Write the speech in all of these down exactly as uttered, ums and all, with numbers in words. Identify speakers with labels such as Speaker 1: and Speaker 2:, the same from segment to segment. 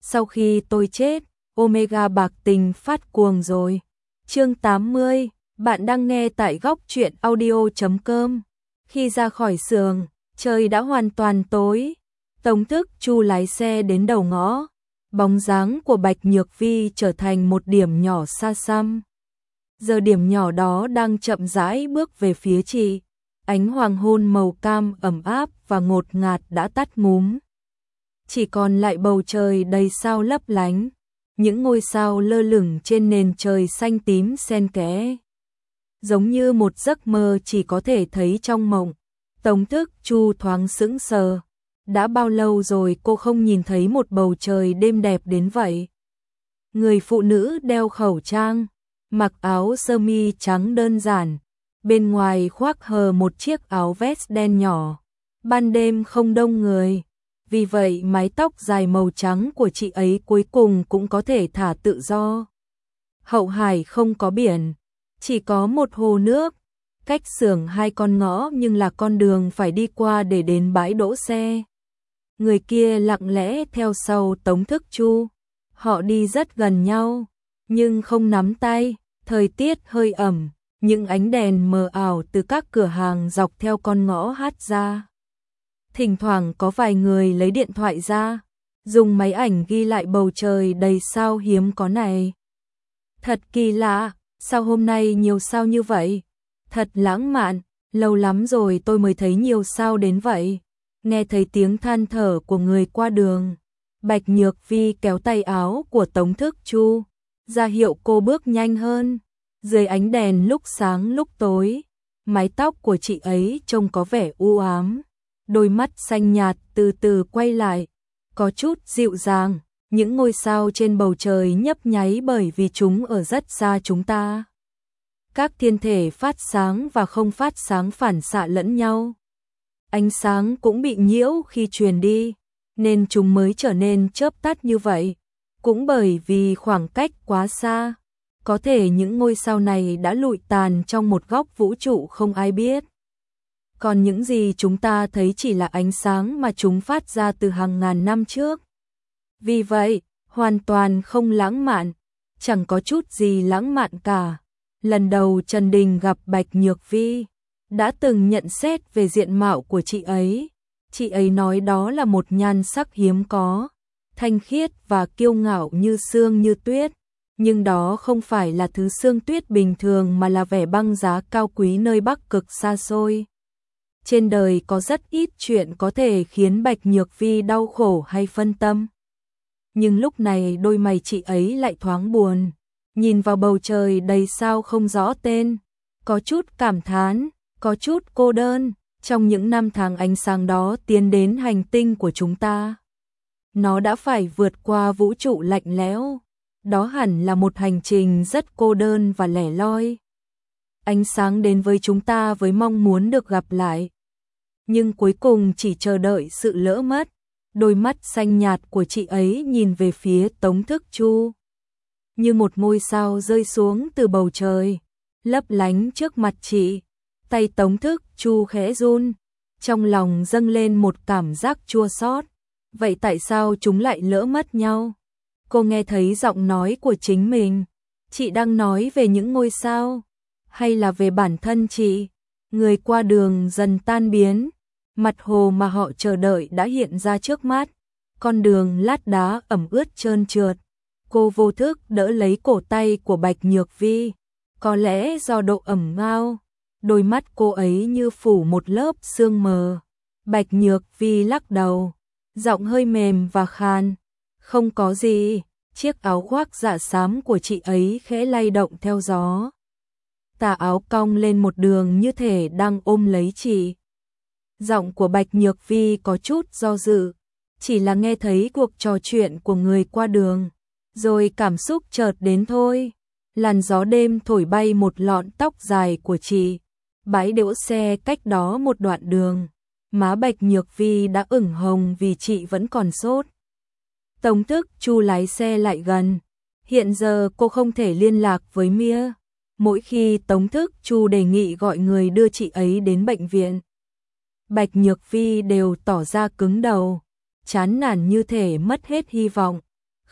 Speaker 1: sau khi tôi chết, Omega bạc tình phát cuồng rồi. Chương tám mươi, bạn đang nghe tại góc truyện audio chấm com. Khi ra khỏi xưởng, trời đã hoàn toàn tối. Tống Thức Chu lái xe đến đầu ngõ. Bóng dáng của Bạch Nhược Vi trở thành một điểm nhỏ xa xăm. Giờ điểm nhỏ đó đang chậm rãi bước về phía chị. Ánh hoàng hôn màu cam ẩm áp và ngột ngạt đã tắt ngúm. Chỉ còn lại bầu trời đầy sao lấp lánh. Những ngôi sao lơ lửng trên nền trời xanh tím xen kẽ. Giống như một giấc mơ chỉ có thể thấy trong mộng. Tống Thức Chu thoáng sững sờ. Đã bao lâu rồi cô không nhìn thấy một bầu trời đêm đẹp đến vậy. Người phụ nữ đeo khẩu trang, mặc áo sơ mi trắng đơn giản, bên ngoài khoác hờ một chiếc áo vest đen nhỏ. Ban đêm không đông người, vì vậy mái tóc dài màu trắng của chị ấy cuối cùng cũng có thể thả tự do. Hậu Hải không có biển, chỉ có một hồ nước, cách xưởng hai con ngõ nhưng là con đường phải đi qua để đến bãi đỗ xe. Người kia lặng lẽ theo sau Tống Thức Chu. Họ đi rất gần nhau, nhưng không nắm tay. Thời tiết hơi ẩm, những ánh đèn mờ ảo từ các cửa hàng dọc theo con ngõ hát ra. Thỉnh thoảng có vài người lấy điện thoại ra, dùng máy ảnh ghi lại bầu trời đầy sao hiếm có này. Thật kỳ lạ, sao hôm nay nhiều sao như vậy? Thật lãng mạn, lâu lắm rồi tôi mới thấy nhiều sao đến vậy. Nghe thấy tiếng than thở của người qua đường, Bạch Nhược Vi kéo tay áo của Tống Thức Chu, ra hiệu cô bước nhanh hơn. Dưới ánh đèn lúc sáng lúc tối, mái tóc của chị ấy trông có vẻ u ám, đôi mắt xanh nhạt từ từ quay lại, có chút dịu dàng. Những ngôi sao trên bầu trời nhấp nháy bởi vì chúng ở rất xa chúng ta. Các thiên thể phát sáng và không phát sáng phản xạ lẫn nhau. Ánh sáng cũng bị nhiễu khi truyền đi, nên chúng mới trở nên chớp tắt như vậy. Cũng bởi vì khoảng cách quá xa, có thể những ngôi sao này đã lụi tàn trong một góc vũ trụ không ai biết. Còn những gì chúng ta thấy chỉ là ánh sáng mà chúng phát ra từ hàng ngàn năm trước. Vì vậy, hoàn toàn không lãng mạn, chẳng có chút gì lãng mạn cả. Lần đầu Trần Đình gặp Bạch Nhược Vi, đã từng nhận xét về diện mạo của chị ấy. Chị ấy nói đó là một nhan sắc hiếm có, thanh khiết và kiêu ngạo như sương như tuyết. Nhưng đó không phải là thứ sương tuyết bình thường mà là vẻ băng giá cao quý nơi Bắc Cực xa xôi. Trên đời có rất ít chuyện có thể khiến Bạch Nhược Vi đau khổ hay phân tâm. Nhưng lúc này đôi mày chị ấy lại thoáng buồn, nhìn vào bầu trời đầy sao không rõ tên, có chút cảm thán, có chút cô đơn. Trong những năm tháng ánh sáng đó tiến đến hành tinh của chúng ta, nó đã phải vượt qua vũ trụ lạnh lẽo. Đó hẳn là một hành trình rất cô đơn và lẻ loi. Ánh sáng đến với chúng ta với mong muốn được gặp lại, nhưng cuối cùng chỉ chờ đợi sự lỡ mất. Đôi mắt xanh nhạt của chị ấy nhìn về phía Tống Thức Chu, như một ngôi sao rơi xuống từ bầu trời, lấp lánh trước mặt chị. Tay Tống Thức Chu khẽ run, trong lòng dâng lên một cảm giác chua xót. Vậy tại sao chúng lại lỡ mất nhau? Cô nghe thấy giọng nói của chính mình. Chị đang nói về những ngôi sao, hay là về bản thân chị? Người qua đường dần tan biến, mặt hồ mà họ chờ đợi đã hiện ra trước mắt. Con đường lát đá ẩm ướt trơn trượt. Cô vô thức đỡ lấy cổ tay của Bạch Nhược Vi. Có lẽ do độ ẩm ngao, đôi mắt cô ấy như phủ một lớp sương mờ. Bạch Nhược Vi lắc đầu, giọng hơi mềm và khàn. Không có gì. Chiếc áo khoác dạ xám của chị ấy khẽ lay động theo gió. Tà áo cong lên một đường như thể đang ôm lấy chị. Giọng của Bạch Nhược Vi có chút do dự, chỉ là nghe thấy cuộc trò chuyện của người qua đường, rồi cảm xúc chợt đến thôi. Làn gió đêm thổi bay một lọn tóc dài của chị. Bãi đỗ xe cách đó một đoạn đường, má Bạch Nhược Vi đã ửng hồng vì chị vẫn còn sốt. Tống Thức Chu lái xe lại gần. Hiện giờ cô không thể liên lạc với Mia. Mỗi khi Tống Thức Chu đề nghị gọi người đưa chị ấy đến bệnh viện, Bạch Nhược Vi đều tỏ ra cứng đầu, chán nản như thể mất hết hy vọng.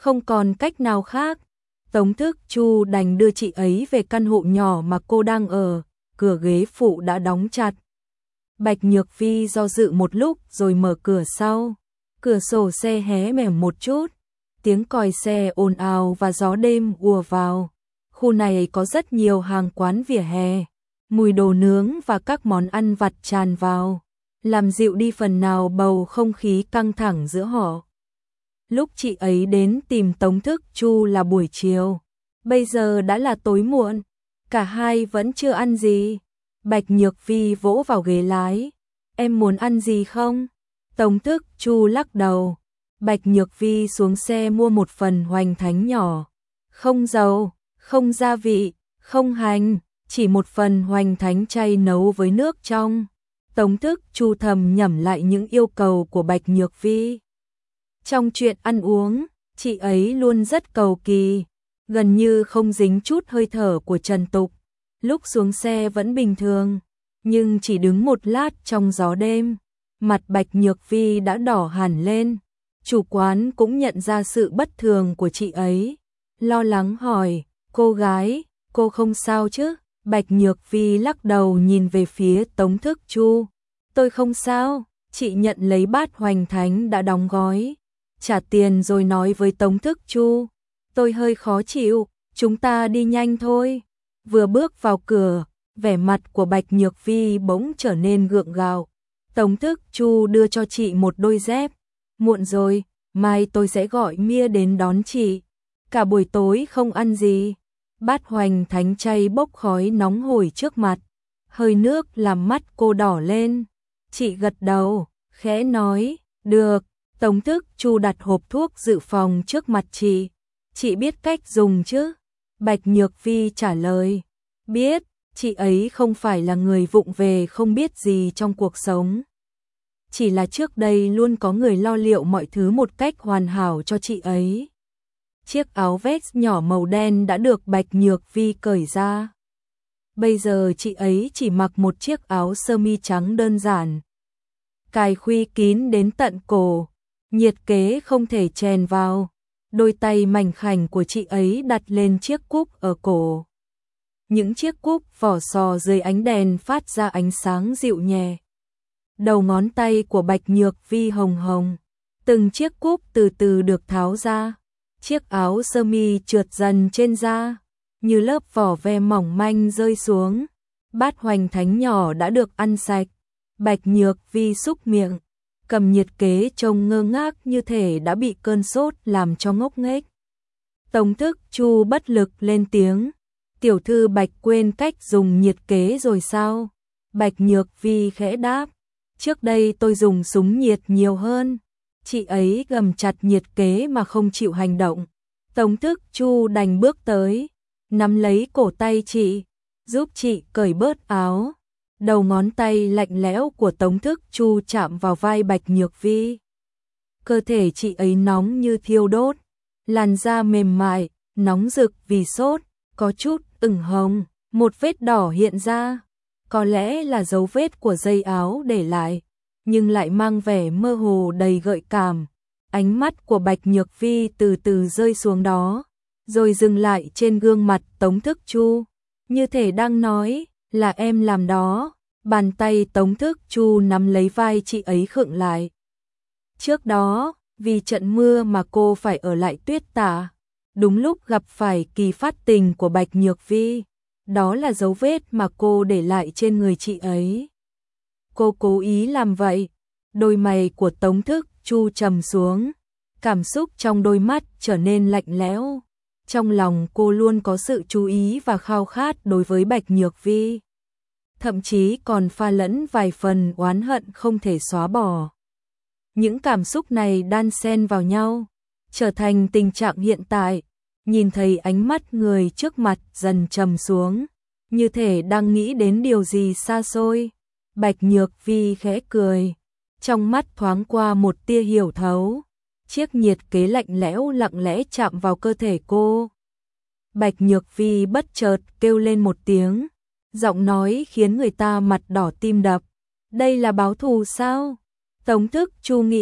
Speaker 1: Không còn cách nào khác, Tống Thức Chu đành đưa chị ấy về căn hộ nhỏ mà cô đang ở, cửa ghế phụ đã đóng chặt. Bạch Nhược Vi do dự một lúc rồi mở cửa sau. Cửa sổ xe hé mềm một chút, tiếng còi xe ồn ào và gió đêm ùa vào. Khu này có rất nhiều hàng quán vỉa hè, mùi đồ nướng và các món ăn vặt tràn vào, làm dịu đi phần nào bầu không khí căng thẳng giữa họ. Lúc chị ấy đến tìm Tống Thức Chu là buổi chiều, bây giờ đã là tối muộn, cả hai vẫn chưa ăn gì. Bạch Nhược Vi vỗ vào ghế lái, em muốn ăn gì không? Tống Thức Chu lắc đầu. Bạch Nhược Vi xuống xe mua một phần hoành thánh nhỏ, không dầu, không gia vị, không hành, chỉ một phần hoành thánh chay nấu với nước trong. Tống Thức Chu thầm nhẩm lại những yêu cầu của Bạch Nhược Vi. Trong chuyện ăn uống, chị ấy luôn rất cầu kỳ, gần như không dính chút hơi thở của trần tục. Lúc xuống xe vẫn bình thường, nhưng chỉ đứng một lát trong gió đêm, mặt Bạch Nhược Vi đã đỏ hẳn lên. Chủ quán cũng nhận ra sự bất thường của chị ấy, lo lắng hỏi, cô gái, cô không sao chứ? Bạch Nhược Vi lắc đầu nhìn về phía Tống Thức Chu, tôi không sao. Chị nhận lấy bát hoành thánh đã đóng gói, trả tiền rồi nói với Tống Thức Chu, tôi hơi khó chịu, chúng ta đi nhanh thôi. Vừa bước vào cửa, vẻ mặt của Bạch Nhược Vi bỗng trở nên gượng gạo. Tống Thức Chu đưa cho chị một đôi dép. Muộn rồi, mai tôi sẽ gọi Mia đến đón chị. Cả buổi tối không ăn gì. Bát hoành thánh chay bốc khói nóng hổi trước mặt, hơi nước làm mắt cô đỏ lên. Chị gật đầu, khẽ nói, được. Tống Thức Chu đặt hộp thuốc dự phòng trước mặt chị. Chị biết cách dùng chứ? Bạch Nhược Vi trả lời, biết. Chị ấy không phải là người vụng về không biết gì trong cuộc sống. Chỉ là trước đây luôn có người lo liệu mọi thứ một cách hoàn hảo cho chị ấy. Chiếc áo vest nhỏ màu đen đã được Bạch Nhược Vi cởi ra. Bây giờ chị ấy chỉ mặc một chiếc áo sơ mi trắng đơn giản, cài khuy kín đến tận cổ, nhiệt kế không thể chèn vào. Đôi tay mảnh khảnh của chị ấy đặt lên chiếc cúc ở cổ. Những chiếc cúc vỏ sò dưới ánh đèn phát ra ánh sáng dịu nhẹ. Đầu ngón tay của Bạch Nhược Vi hồng hồng, từng chiếc cúc từ từ được tháo ra. Chiếc áo sơ mi trượt dần trên da, như lớp vỏ ve mỏng manh rơi xuống. Bát hoành thánh nhỏ đã được ăn sạch. Bạch Nhược Vi xúc miệng, cầm nhiệt kế trông ngơ ngác như thể đã bị cơn sốt làm cho ngốc nghếch. Tống Thức Chu bất lực lên tiếng, tiểu thư Bạch quên cách dùng nhiệt kế rồi sao? Bạch Nhược Vi khẽ đáp, trước đây tôi dùng súng nhiệt nhiều hơn. Chị ấy gầm chặt nhiệt kế mà không chịu hành động. Tống Thức Chu đành bước tới, nắm lấy cổ tay chị, giúp chị cởi bớt áo. Đầu ngón tay lạnh lẽo của Tống Thức Chu chạm vào vai Bạch Nhược Vi. Cơ thể chị ấy nóng như thiêu đốt, làn da mềm mại, nóng rực vì sốt, có chút ửng hồng, một vết đỏ hiện ra. Có lẽ là dấu vết của dây áo để lại, nhưng lại mang vẻ mơ hồ đầy gợi cảm. Ánh mắt của Bạch Nhược Vi từ từ rơi xuống đó, rồi dừng lại trên gương mặt Tống Thức Chu, như thể đang nói, là em làm đó. Bàn tay Tống Thức Chu nắm lấy vai chị ấy khựng lại. Trước đó, vì trận mưa mà cô phải ở lại Tuyết Tả, đúng lúc gặp phải kỳ phát tình của Bạch Nhược Vi. Đó là dấu vết mà cô để lại trên người chị ấy. Cô cố ý làm vậy. Đôi mày của Tống Thức Chu trầm xuống, cảm xúc trong đôi mắt trở nên lạnh lẽo. Trong lòng cô luôn có sự chú ý và khao khát đối với Bạch Nhược Vi, thậm chí còn pha lẫn vài phần oán hận không thể xóa bỏ. Những cảm xúc này đan xen vào nhau, trở thành tình trạng hiện tại. Nhìn thấy ánh mắt người trước mặt dần trầm xuống, như thể đang nghĩ đến điều gì xa xôi. Bạch Nhược Vi khẽ cười, trong mắt thoáng qua một tia hiểu thấu. Chiếc nhiệt kế lạnh lẽo lặng lẽ chạm vào cơ thể cô. Bạch Nhược Vi bất chợt kêu lên một tiếng, giọng nói khiến người ta mặt đỏ tim đập. Đây là báo thù sao? Tống Thức Chu nghĩ,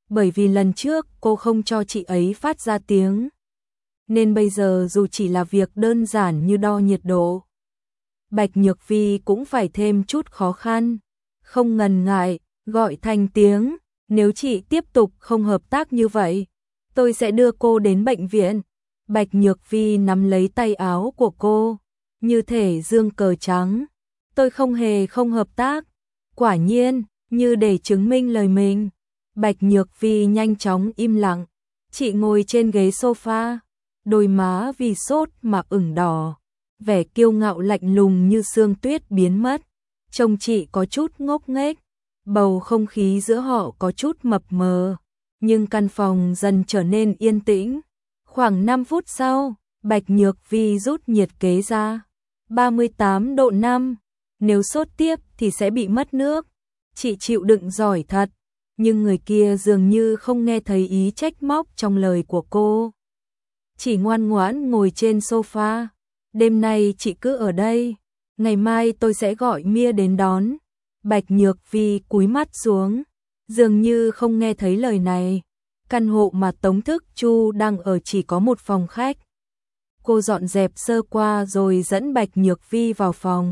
Speaker 1: bởi vì lần trước cô không cho chị ấy phát ra tiếng. Nên bây giờ dù chỉ là việc đơn giản như đo nhiệt độ, Bạch Nhược Vi cũng phải thêm chút khó khăn. Không ngần ngại, gọi thành tiếng, nếu chị tiếp tục không hợp tác như vậy, tôi sẽ đưa cô đến bệnh viện. Bạch Nhược Vi nắm lấy tay áo của cô, như thể giương cờ trắng. Tôi không hề không hợp tác. Quả nhiên, như để chứng minh lời mình, Bạch Nhược Vi nhanh chóng im lặng. Chị ngồi trên ghế sofa, đôi má vì sốt mà ửng đỏ, vẻ kiêu ngạo lạnh lùng như sương tuyết biến mất. Trông chị có chút ngốc nghếch, bầu không khí giữa họ có chút mập mờ, nhưng căn phòng dần trở nên yên tĩnh. Khoảng năm phút sau, Bạch Nhược Vi rút nhiệt kế ra. ba mươi tám độ năm, nếu sốt tiếp thì sẽ bị mất nước. Chị chịu đựng giỏi thật, nhưng người kia dường như không nghe thấy ý trách móc trong lời của cô. Chỉ ngoan ngoãn ngồi trên sofa. Đêm nay chị cứ ở đây, ngày mai tôi sẽ gọi Mia đến đón. Bạch Nhược Vi cúi mắt xuống, dường như không nghe thấy lời này. Căn hộ mà Tống Thức Chu đang ở chỉ có một phòng khách. Cô dọn dẹp sơ qua rồi dẫn Bạch Nhược Vi vào phòng.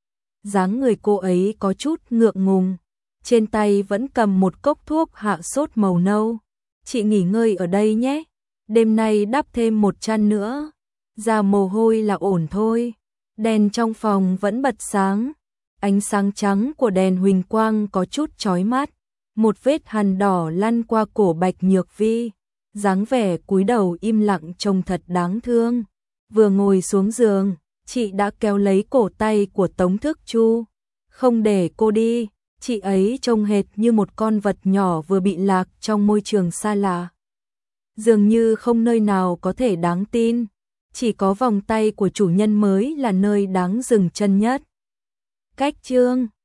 Speaker 1: Dáng người cô ấy có chút ngượng ngùng, trên tay vẫn cầm một cốc thuốc hạ sốt màu nâu. Chị nghỉ ngơi ở đây nhé, đêm nay đắp thêm một chăn nữa. Ra mồ hôi là ổn thôi. Đèn trong phòng vẫn bật sáng, ánh sáng trắng của đèn huỳnh quang có chút chói mắt. Một vết hằn đỏ lăn qua cổ Bạch Nhược Vi, dáng vẻ cúi đầu im lặng trông thật đáng thương. Vừa ngồi xuống giường, chị đã kéo lấy cổ tay của Tống Thức Chu, không để cô đi. Chị ấy trông hệt như một con vật nhỏ vừa bị lạc trong môi trường xa lạ. Dường như không nơi nào có thể đáng tin, chỉ có vòng tay của chủ nhân mới là nơi đáng dừng chân nhất. Cách chương